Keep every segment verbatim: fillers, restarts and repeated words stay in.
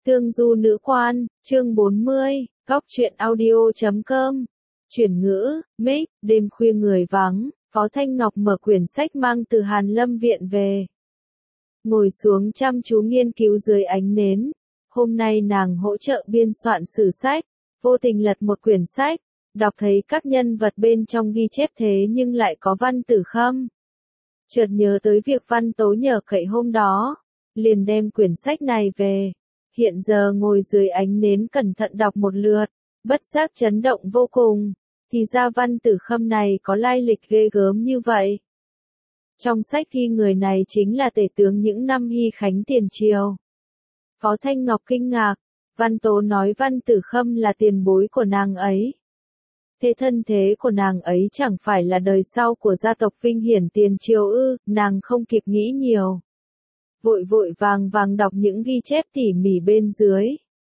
Tương du nữ quan, chương bốn mươi, góc truyện audio chấm com. Chuyển ngữ, mic, đêm khuya người vắng, Phó Thanh Ngọc mở quyển sách mang từ Hàn Lâm viện về. Ngồi xuống chăm chú nghiên cứu dưới ánh nến. Hôm nay nàng hỗ trợ biên soạn sử sách, vô tình lật một quyển sách, đọc thấy các nhân vật bên trong ghi chép thế nhưng lại có Văn Tử Khâm. Chợt nhớ tới việc Văn Tố nhờ cậy hôm đó, liền đem quyển sách này về. Hiện giờ ngồi dưới ánh nến cẩn thận đọc một lượt, bất giác chấn động vô cùng, thì ra Văn Tử Khâm này có lai lịch ghê gớm như vậy. Trong sách ghi người này chính là tể tướng những năm Hy Khánh tiền triều. Phó Thanh Ngọc kinh ngạc, Văn Tố nói Văn Tử Khâm là tiền bối của nàng ấy. Thế thân thế của nàng ấy chẳng phải là đời sau của gia tộc vinh hiển tiền triều ư, nàng không kịp nghĩ nhiều. Vội vội vàng vàng đọc những ghi chép tỉ mỉ bên dưới.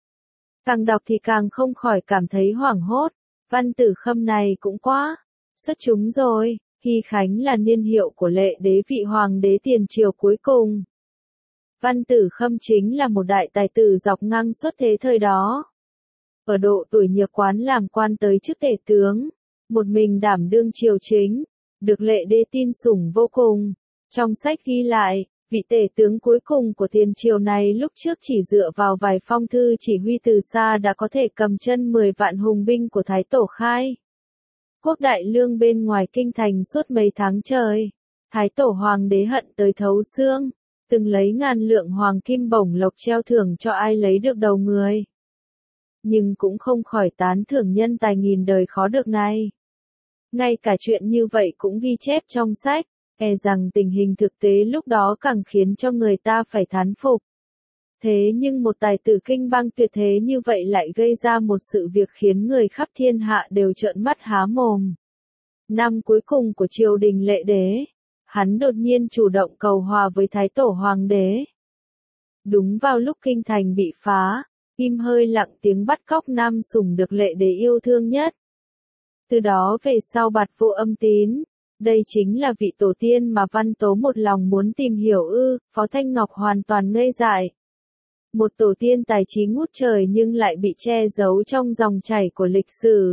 Càng đọc thì càng không khỏi cảm thấy hoảng hốt, Văn Tử Khâm này cũng quá xuất chúng rồi. Hy Khánh là niên hiệu của lệ đế vị hoàng đế tiền triều cuối cùng. Văn Tử Khâm chính là một đại tài tử dọc ngang suốt thế thời đó. Ở độ tuổi nhược quán làm quan tới chức tể tướng, một mình đảm đương triều chính, được lệ đế tin sủng vô cùng. Trong sách ghi lại, vị tể tướng cuối cùng của tiền triều này lúc trước chỉ dựa vào vài phong thư chỉ huy từ xa đã có thể cầm chân mười vạn hùng binh của Thái Tổ khai quốc đại lương bên ngoài kinh thành suốt mấy tháng trời. Thái Tổ hoàng đế hận tới thấu xương, từng lấy ngàn lượng hoàng kim bổng lộc treo thưởng cho ai lấy được đầu người. Nhưng cũng không khỏi tán thưởng nhân tài nghìn đời khó được này. Ngay cả chuyện như vậy cũng ghi chép trong sách, e rằng tình hình thực tế lúc đó càng khiến cho người ta phải thán phục. Thế nhưng một tài tử kinh bang tuyệt thế như vậy lại gây ra một sự việc khiến người khắp thiên hạ đều trợn mắt há mồm. Năm cuối cùng của triều đình lệ đế, hắn đột nhiên chủ động cầu hòa với Thái Tổ hoàng đế. Đúng vào lúc kinh thành bị phá, im hơi lặng tiếng bắt cóc nam sủng được lệ đế yêu thương nhất. Từ đó về sau bạt vô âm tín. Đây chính là vị tổ tiên mà Văn Tố một lòng muốn tìm hiểu ư, Phó Thanh Ngọc hoàn toàn ngây dại. Một tổ tiên tài trí ngút trời nhưng lại bị che giấu trong dòng chảy của lịch sử.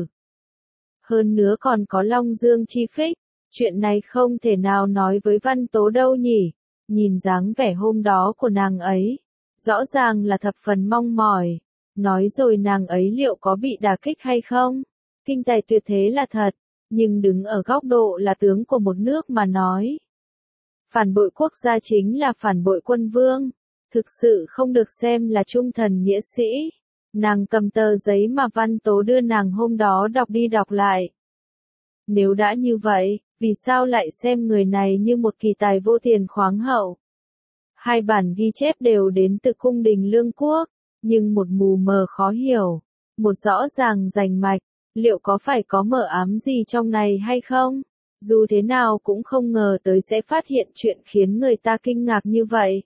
Hơn nữa còn có Long Dương chi phích, chuyện này không thể nào nói với Văn Tố đâu nhỉ, nhìn dáng vẻ hôm đó của nàng ấy, rõ ràng là thập phần mong mỏi, nói rồi nàng ấy liệu có bị đả kích hay không, kinh tài tuyệt thế là thật. Nhưng đứng ở góc độ là tướng của một nước mà nói. Phản bội quốc gia chính là phản bội quân vương, thực sự không được xem là trung thần nghĩa sĩ. Nàng cầm tờ giấy mà Văn Tố đưa nàng hôm đó đọc đi đọc lại. Nếu đã như vậy, vì sao lại xem người này như một kỳ tài vô tiền khoáng hậu? Hai bản ghi chép đều đến từ cung đình lương quốc, nhưng một mù mờ khó hiểu, một rõ ràng rành mạch. Liệu có phải có mờ ám gì trong này hay không? Dù thế nào cũng không ngờ tới sẽ phát hiện chuyện khiến người ta kinh ngạc như vậy.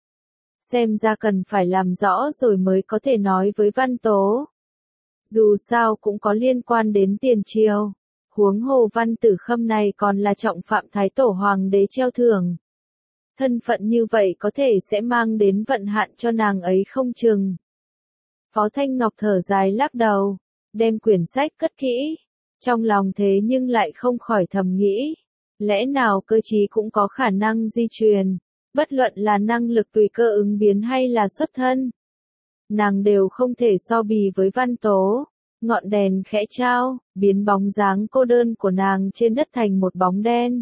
Xem ra cần phải làm rõ rồi mới có thể nói với Văn Tố. Dù sao cũng có liên quan đến tiền triều. Huống hồ Văn Tử Khâm này còn là trọng phạm Thái Tổ hoàng đế treo thưởng. Thân phận như vậy có thể sẽ mang đến vận hạn cho nàng ấy không chừng. Phó Thanh Ngọc thở dài lắc đầu. Đem quyển sách cất kỹ, trong lòng thế nhưng lại không khỏi thầm nghĩ, lẽ nào cơ trí cũng có khả năng di truyền, bất luận là năng lực tùy cơ ứng biến hay là xuất thân. Nàng đều không thể so bì với Văn Tố, ngọn đèn khẽ trao, biến bóng dáng cô đơn của nàng trên đất thành một bóng đen.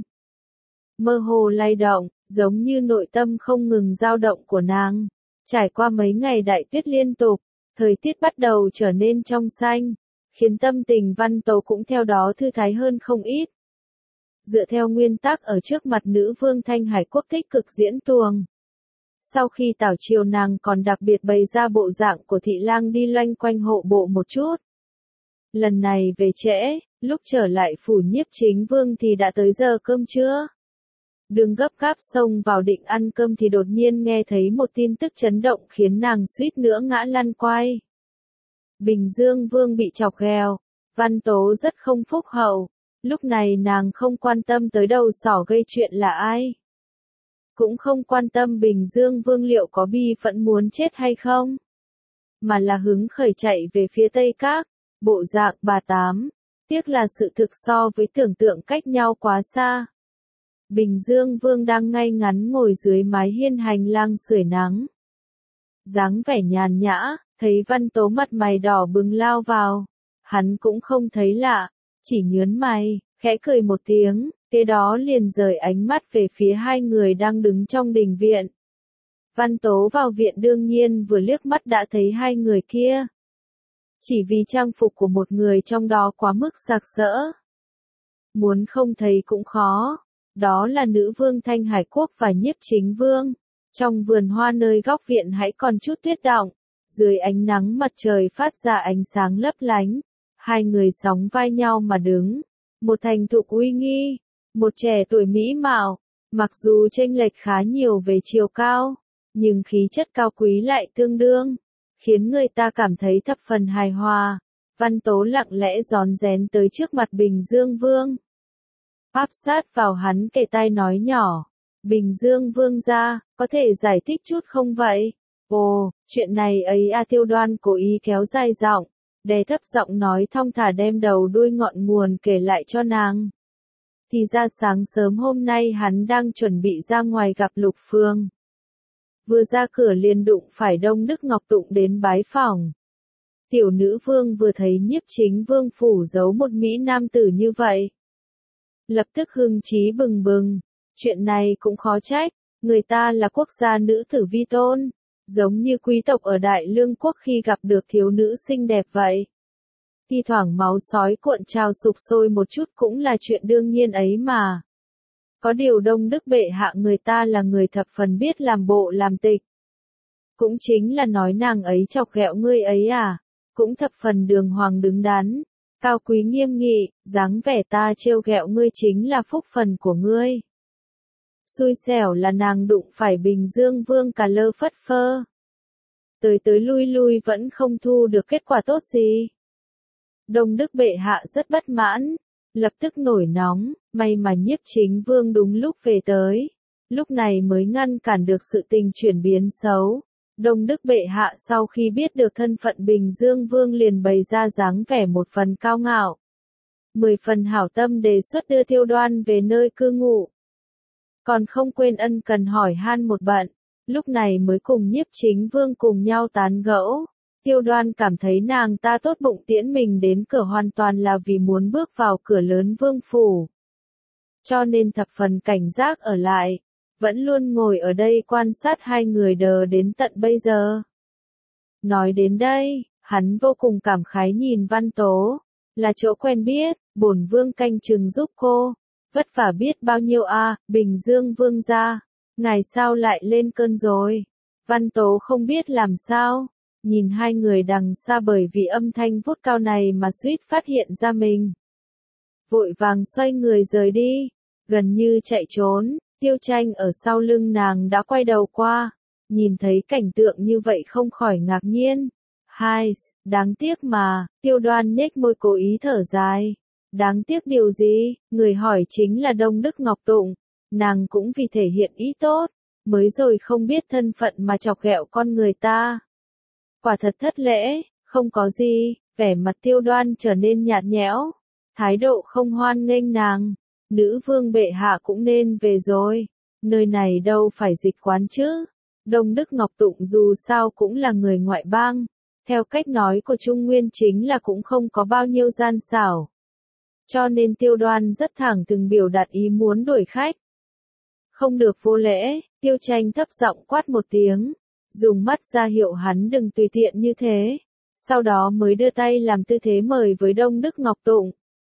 Mơ hồ lay động, giống như nội tâm không ngừng dao động của nàng, trải qua mấy ngày đại tuyết liên tục, thời tiết bắt đầu trở nên trong xanh. Khiến tâm tình Văn Tố cũng theo đó thư thái hơn không ít. Dựa theo nguyên tắc ở trước mặt nữ vương Thanh Hải quốc tích cực diễn tuồng. Sau khi tảo triều nàng còn đặc biệt bày ra bộ dạng của thị lang đi loanh quanh hộ bộ một chút. Lần này về trễ, lúc trở lại phủ nhiếp chính vương thì đã tới giờ cơm trưa. Đường gấp gáp xông vào định ăn cơm thì đột nhiên nghe thấy một tin tức chấn động khiến nàng suýt nữa ngã lăn quay. Bình Dương Vương bị chọc ghẹo, Văn Tố rất không phúc hậu, lúc này nàng không quan tâm tới đầu sỏ gây chuyện là ai. Cũng không quan tâm Bình Dương Vương liệu có bi phẫn muốn chết hay không. mà là hứng khởi chạy về phía Tây Các, bộ dạng bà Tám. Tiếc là sự thực so với tưởng tượng cách nhau quá xa. Bình Dương Vương đang ngay ngắn ngồi dưới mái hiên hành lang sưởi nắng. Dáng vẻ nhàn nhã, thấy Văn Tố mặt mày đỏ bừng lao vào. Hắn cũng không thấy lạ, chỉ nhớn mày, khẽ cười một tiếng, kế đó liền rời ánh mắt về phía hai người đang đứng trong đình viện. Văn Tố vào viện đương nhiên vừa liếc mắt đã thấy hai người kia. Chỉ vì trang phục của một người trong đó quá mức sặc sỡ. Muốn không thấy cũng khó. Đó là nữ vương Thanh Hải Quốc và Nhiếp Chính Vương. Trong vườn hoa nơi góc viện hãy còn chút tuyết đọng. Dưới ánh nắng mặt trời phát ra ánh sáng lấp lánh. Hai người sóng vai nhau mà đứng. Một thành thục uy nghi. Một trẻ tuổi mỹ mạo. Mặc dù chênh lệch khá nhiều về chiều cao. Nhưng khí chất cao quý lại tương đương. Khiến người ta cảm thấy thập phần hài hòa. Văn Tố lặng lẽ rón rén tới trước mặt Bình Dương Vương. Áp sát vào hắn kề tai nói nhỏ. Bình Dương Vương gia, có thể giải thích chút không vậy? Ồ, chuyện này ấy à, Tiêu Đoan cố ý kéo dài giọng, đè thấp giọng nói thong thả đem đầu đuôi ngọn nguồn kể lại cho nàng. Thì ra sáng sớm hôm nay hắn đang chuẩn bị ra ngoài gặp Lục Phương. Vừa ra cửa liền đụng phải Đông Đức Ngọc Tụng đến bái phỏng. Tiểu nữ vương vừa thấy Nhiếp Chính Vương phủ giấu một mỹ nam tử như vậy. Lập tức hưng trí bừng bừng. Chuyện này cũng khó trách, người ta là quốc gia nữ tử vi tôn, giống như quý tộc ở Đại Lương quốc khi gặp được thiếu nữ xinh đẹp vậy. Thi thoảng máu sói cuộn trào sục sôi một chút cũng là chuyện đương nhiên ấy mà. Có điều Đông Đức bệ hạ người ta là người thập phần biết làm bộ làm tịch. Cũng chính là nói nàng ấy chọc ghẹo ngươi ấy à, cũng thập phần đường hoàng đứng đắn. Cao quý nghiêm nghị, dáng vẻ ta trêu ghẹo ngươi chính là phúc phần của ngươi. Xui xẻo là nàng đụng phải Bình Dương Vương cà lơ phất phơ. Tới tới lui lui vẫn không thu được kết quả tốt gì. Đông Đức bệ hạ rất bất mãn, lập tức nổi nóng, may mà Nhiếp Chính Vương đúng lúc về tới. Lúc này mới ngăn cản được sự tình chuyển biến xấu. Đông Đức bệ hạ sau khi biết được thân phận Bình Dương Vương liền bày ra dáng vẻ một phần cao ngạo. Mười phần hảo tâm đề xuất đưa Tiêu Đoan về nơi cư ngụ. Còn không quên ân cần hỏi han một bận, lúc này mới cùng Nhiếp Chính Vương cùng nhau tán gẫu. Tiêu Đoan cảm thấy nàng ta tốt bụng tiễn mình đến cửa hoàn toàn là vì muốn bước vào cửa lớn vương phủ. Cho nên thập phần cảnh giác ở lại. Vẫn luôn ngồi ở đây quan sát hai người đờ đến tận bây giờ. Nói đến đây, hắn vô cùng cảm khái nhìn Văn Tố. Là chỗ quen biết, bổn vương canh chừng giúp cô. Vất vả biết bao nhiêu a, à, Bình Dương Vương gia. Ngài sao lại lên cơn rồi? Văn Tố không biết làm sao. Nhìn hai người đằng xa bởi vì âm thanh vút cao này mà suýt phát hiện ra mình. Vội vàng xoay người rời đi. Gần như chạy trốn. Tiêu Tranh ở sau lưng nàng đã quay đầu qua, nhìn thấy cảnh tượng như vậy không khỏi ngạc nhiên. Hai, đáng tiếc mà, Tiêu Đoan nhếch môi cố ý thở dài. Đáng tiếc điều gì, người hỏi chính là Đông Đức Ngọc Tụng, nàng cũng vì thể hiện ý tốt, mới rồi không biết thân phận mà chọc ghẹo con người ta. Quả thật thất lễ, không có gì, vẻ mặt Tiêu Đoan trở nên nhạt nhẽo, thái độ không hoan nghênh nàng. Nữ vương bệ hạ cũng nên về rồi, nơi này đâu phải dịch quán chứ. Đông Đức Ngọc Tụng dù sao cũng là người ngoại bang, theo cách nói của Trung Nguyên chính là cũng không có bao nhiêu gian xảo. Cho nên Tiêu Đoan rất thẳng từng biểu đạt ý muốn đuổi khách. Không được vô lễ, Tiêu Tranh thấp giọng quát một tiếng, dùng mắt ra hiệu hắn đừng tùy tiện như thế, sau đó mới đưa tay làm tư thế mời với Đông Đức Ngọc Tụng.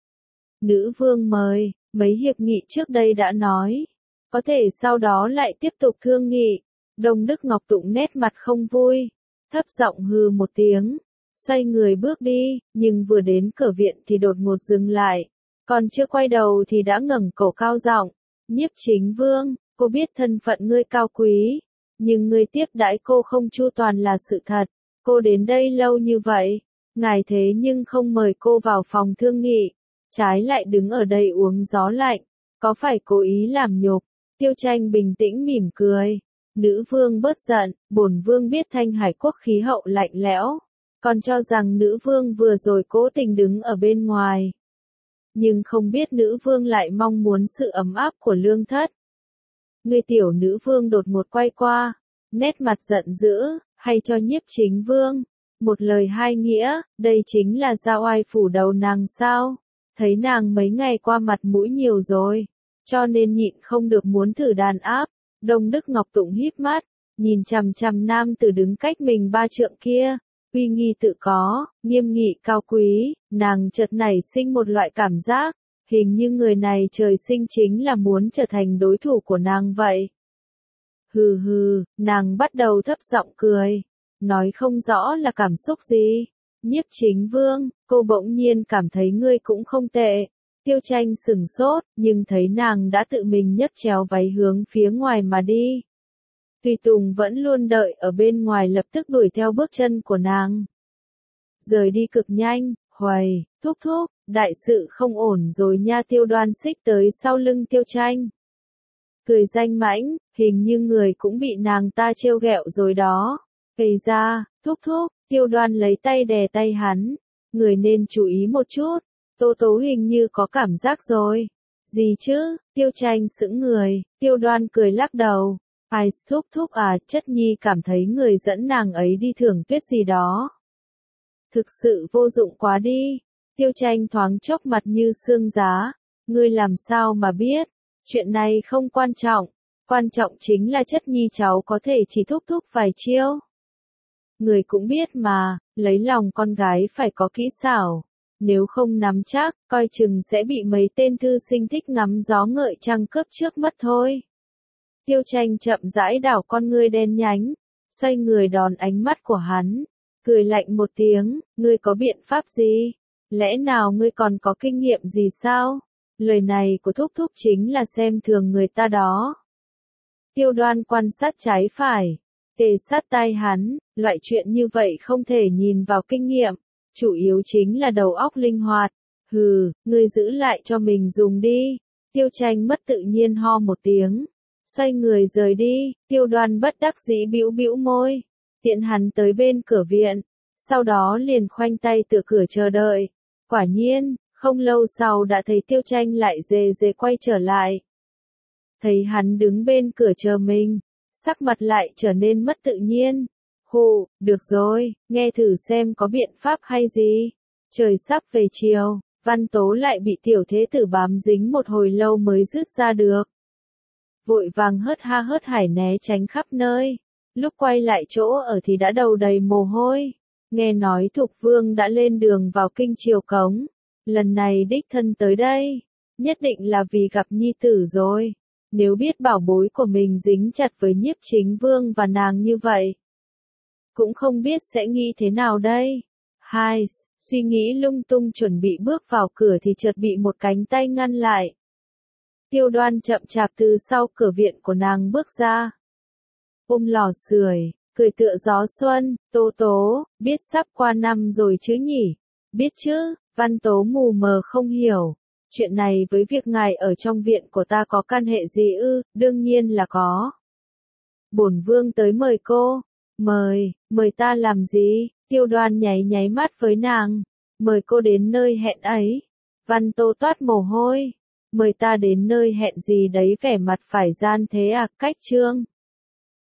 Nữ vương mời. Mấy hiệp nghị trước đây đã nói, có thể sau đó lại tiếp tục thương nghị. Đông Đức Ngọc Tụng nét mặt không vui, thấp giọng hừ một tiếng, xoay người bước đi, nhưng vừa đến cửa viện thì đột ngột dừng lại, còn chưa quay đầu thì đã ngẩng cổ cao giọng, Nhiếp Chính Vương, cô biết thân phận ngươi cao quý, nhưng ngươi tiếp đãi cô không chu toàn là sự thật, cô đến đây lâu như vậy, ngài thế nhưng không mời cô vào phòng thương nghị. Trái lại đứng ở đây uống gió lạnh, có phải cố ý làm nhục? Tiêu Tranh bình tĩnh mỉm cười. Nữ vương bớt giận, bổn vương biết Thanh Hải Quốc khí hậu lạnh lẽo, còn cho rằng nữ vương vừa rồi cố tình đứng ở bên ngoài. Nhưng không biết nữ vương lại mong muốn sự ấm áp của lương thất. Người tiểu nữ vương đột ngột quay qua, nét mặt giận dữ, hay cho nhiếp chính vương. Một lời hai nghĩa, đây chính là giao oai phủ đầu nàng sao? Thấy nàng mấy ngày qua mặt mũi nhiều rồi, cho nên nhịn không được muốn thử đàn áp. Đông Đức Ngọc Tụng híp mắt, nhìn chằm chằm nam tử đứng cách mình ba trượng kia, uy nghi tự có, nghiêm nghị cao quý, nàng chợt nảy sinh một loại cảm giác, hình như người này trời sinh chính là muốn trở thành đối thủ của nàng vậy. Hừ hừ, nàng bắt đầu thấp giọng cười, nói không rõ là cảm xúc gì. Nhiếp chính vương, cô bỗng nhiên cảm thấy ngươi cũng không tệ. Tiêu Tranh sửng sốt, nhưng thấy nàng đã tự mình nhấc chéo váy hướng phía ngoài mà đi. Tùy Tùng vẫn luôn đợi ở bên ngoài lập tức đuổi theo bước chân của nàng. Rời đi cực nhanh, huầy, thúc thúc, đại sự không ổn rồi nha. Tiêu Đoan xích tới sau lưng Tiêu Tranh. Cười danh mãnh, hình như người cũng bị nàng ta trêu ghẹo rồi đó. Gây ra, thúc thúc, Tiêu Đoan lấy tay đè tay hắn. Người nên chú ý một chút, Tố Tố hình như có cảm giác rồi. Gì chứ, Tiêu Tranh sững người, Tiêu Đoan cười lắc đầu. Ai thúc thúc à, chất nhi cảm thấy người dẫn nàng ấy đi thưởng tuyết gì đó. Thực sự vô dụng quá đi. Tiêu Tranh thoáng chốc mặt như xương giá. Ngươi làm sao mà biết, chuyện này không quan trọng. Quan trọng chính là chất nhi cháu có thể chỉ thúc thúc vài chiêu. Người cũng biết mà, lấy lòng con gái phải có kỹ xảo. Nếu không nắm chắc, coi chừng sẽ bị mấy tên thư sinh thích ngắm gió ngợi trăng cướp trước mất thôi. Tiêu Tranh chậm rãi đảo con ngươi đen nhánh, xoay người đón ánh mắt của hắn, cười lạnh một tiếng, ngươi có biện pháp gì? Lẽ nào ngươi còn có kinh nghiệm gì sao? Lời này của thúc thúc chính là xem thường người ta đó. Tiêu Đoan quan sát trái phải, kề sát tai hắn, loại chuyện như vậy không thể nhìn vào kinh nghiệm, chủ yếu chính là đầu óc linh hoạt. Hừ, ngươi giữ lại cho mình dùng đi. Tiêu Tranh mất tự nhiên ho một tiếng, xoay người rời đi. Tiêu Đoan bất đắc dĩ bĩu bĩu môi, tiện hắn tới bên cửa viện, sau đó liền khoanh tay tựa cửa chờ đợi. Quả nhiên, không lâu sau đã thấy Tiêu Tranh lại dề dề quay trở lại. Thấy hắn đứng bên cửa chờ mình, sắc mặt lại trở nên mất tự nhiên. Hù, được rồi, nghe thử xem có biện pháp hay gì. Trời sắp về chiều, Văn Tố lại bị tiểu thế tử bám dính một hồi lâu mới dứt ra được. Vội vàng hớt ha hớt hải né tránh khắp nơi. Lúc quay lại chỗ ở thì đã đầu đầy mồ hôi. Nghe nói Thục Vương đã lên đường vào kinh triều cống. Lần này đích thân tới đây, nhất định là vì gặp nhi tử rồi. Nếu biết bảo bối của mình dính chặt với nhiếp chính vương và nàng như vậy, cũng không biết sẽ nghĩ thế nào đây. Hai, suy nghĩ lung tung chuẩn bị bước vào cửa thì chợt bị một cánh tay ngăn lại. Tiêu Đoan chậm chạp từ sau cửa viện của nàng bước ra. Ôm lò sưởi, cười tựa gió xuân, Tố Tố, biết sắp qua năm rồi chứ nhỉ? Biết chứ, Văn Tố mù mờ không hiểu. Chuyện này với việc ngài ở trong viện của ta có can hệ gì ư? Đương nhiên là có. Bổn vương tới mời cô. Mời, mời ta làm gì? Tiêu Đoan nháy nháy mắt với nàng. Mời cô đến nơi hẹn ấy. Văn Tố toát mồ hôi. Mời ta đến nơi hẹn gì đấy, vẻ mặt phải gian thế à, cách trương.